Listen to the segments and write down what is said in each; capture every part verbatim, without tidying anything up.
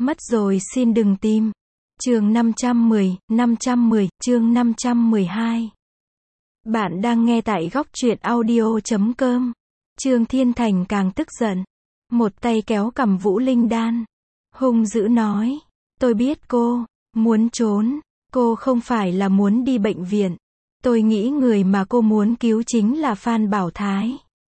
Mất rồi xin đừng tìm. Chương năm trăm mười, năm trăm mười, chương năm trăm mười hai. Bạn đang nghe tại góc truyện audio chấm com. Trương Thiên Thành càng tức giận. Một tay kéo cằm Vũ Linh Đan. Hung dữ nói. Tôi biết cô muốn trốn. Cô không phải là muốn đi bệnh viện. Tôi nghĩ người mà cô muốn cứu chính là Phan Bảo Thái.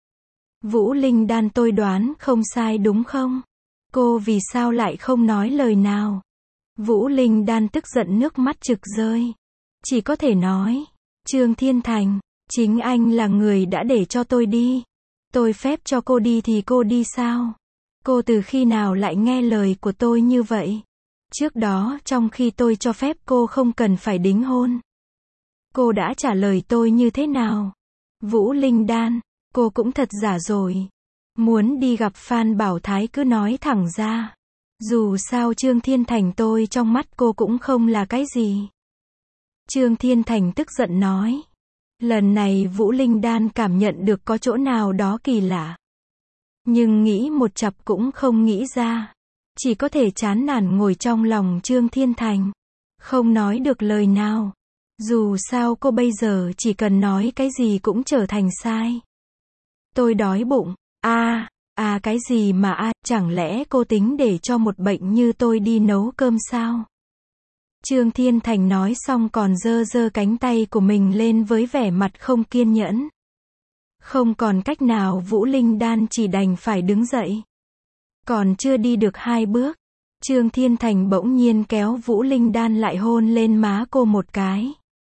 Vũ Linh Đan, tôi đoán không sai đúng không? Cô vì sao lại không nói lời nào? Vũ Linh Đan tức giận nước mắt trực rơi. Chỉ có thể nói. Trương Thiên Thành, chính anh là người đã để cho tôi đi. Tôi phép cho cô đi thì cô đi sao? Cô từ khi nào lại nghe lời của tôi như vậy? Trước đó trong khi tôi cho phép cô không cần phải đính hôn, cô đã trả lời tôi như thế nào? Vũ Linh Đan, cô cũng thật giả rồi. Muốn đi gặp Phan Bảo Thái cứ nói thẳng ra. Dù sao Trương Thiên Thành tôi trong mắt cô cũng không là cái gì. Trương Thiên Thành tức giận nói. Lần này Vũ Linh Đan cảm nhận được có chỗ nào đó kỳ lạ. Nhưng nghĩ một chập cũng không nghĩ ra. Chỉ có thể chán nản ngồi trong lòng Trương Thiên Thành. Không nói được lời nào. Dù sao cô bây giờ chỉ cần nói cái gì cũng trở thành sai. Tôi đói bụng. À, à cái gì mà à, chẳng lẽ cô tính để cho một bệnh như tôi đi nấu cơm sao? Trương Thiên Thành nói xong còn giơ giơ cánh tay của mình lên với vẻ mặt không kiên nhẫn. Không còn cách nào Vũ Linh Đan chỉ đành phải đứng dậy. Còn chưa đi được hai bước, Trương Thiên Thành bỗng nhiên kéo Vũ Linh Đan lại hôn lên má cô một cái.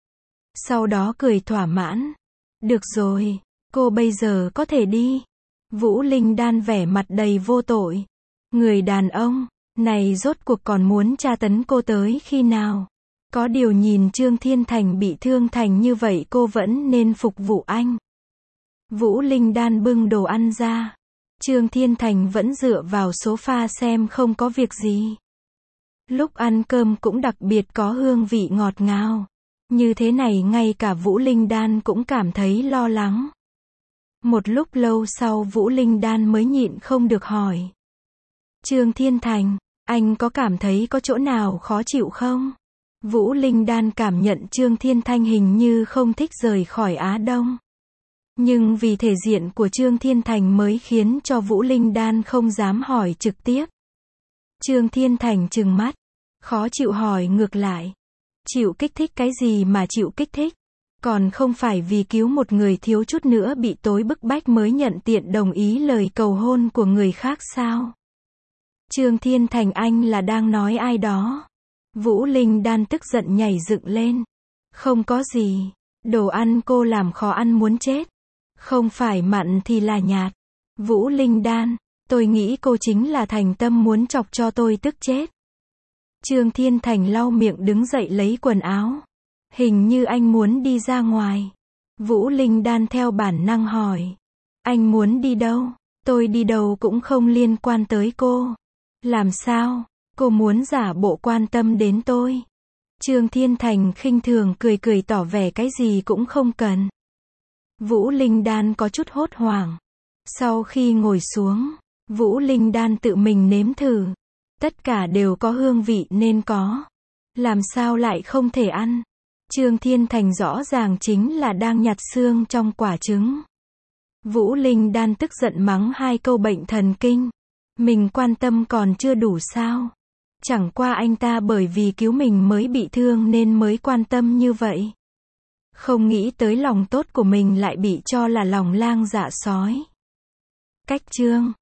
Sau đó cười thỏa mãn. Được rồi, cô bây giờ có thể đi. Vũ Linh Đan vẻ mặt đầy vô tội. Người đàn ông này rốt cuộc còn muốn tra tấn cô tới khi nào? Có điều nhìn Trương Thiên Thành bị thương thành như vậy cô vẫn nên phục vụ anh. Vũ Linh Đan bưng đồ ăn ra. Trương Thiên Thành vẫn dựa vào sofa xem không có việc gì. Lúc ăn cơm cũng đặc biệt có hương vị ngọt ngào. Như thế này ngay cả Vũ Linh Đan cũng cảm thấy lo lắng. Một lúc lâu sau Vũ Linh Đan mới nhịn không được hỏi. Trương Thiên Thành, anh có cảm thấy có chỗ nào khó chịu không? Vũ Linh Đan cảm nhận Trương Thiên Thành hình như không thích rời khỏi Á Đông. Nhưng vì thể diện của Trương Thiên Thành mới khiến cho Vũ Linh Đan không dám hỏi trực tiếp. Trương Thiên Thành trừng mắt. Khó chịu hỏi ngược lại. Chịu kích thích cái gì mà chịu kích thích? Còn không phải vì cứu một người thiếu chút nữa bị tối bức bách mới nhận tiện đồng ý lời cầu hôn của người khác sao? Trương Thiên Thành, anh là đang nói ai đó? Vũ Linh Đan tức giận nhảy dựng lên. Không có gì. Đồ ăn cô làm khó ăn muốn chết. Không phải mặn thì là nhạt. Vũ Linh Đan, tôi nghĩ cô chính là thành tâm muốn chọc cho tôi tức chết. Trương Thiên Thành lau miệng đứng dậy lấy quần áo. Hình như anh muốn đi ra ngoài. Vũ Linh Đan theo bản năng hỏi. Anh muốn đi đâu? Tôi đi đâu cũng không liên quan tới cô. Làm sao? Cô muốn giả bộ quan tâm đến tôi. Trương Thiên Thành khinh thường cười cười tỏ vẻ cái gì cũng không cần. Vũ Linh Đan có chút hốt hoảng. Sau khi ngồi xuống, Vũ Linh Đan tự mình nếm thử. Tất cả đều có hương vị nên có. Làm sao lại không thể ăn? Trương Thiên Thành rõ ràng chính là đang nhặt xương trong quả trứng. Vũ Linh Đan tức giận mắng hai câu bệnh thần kinh. Mình quan tâm còn chưa đủ sao? Chẳng qua anh ta bởi vì cứu mình mới bị thương nên mới quan tâm như vậy. Không nghĩ tới lòng tốt của mình lại bị cho là lòng lang dạ sói. Cách chương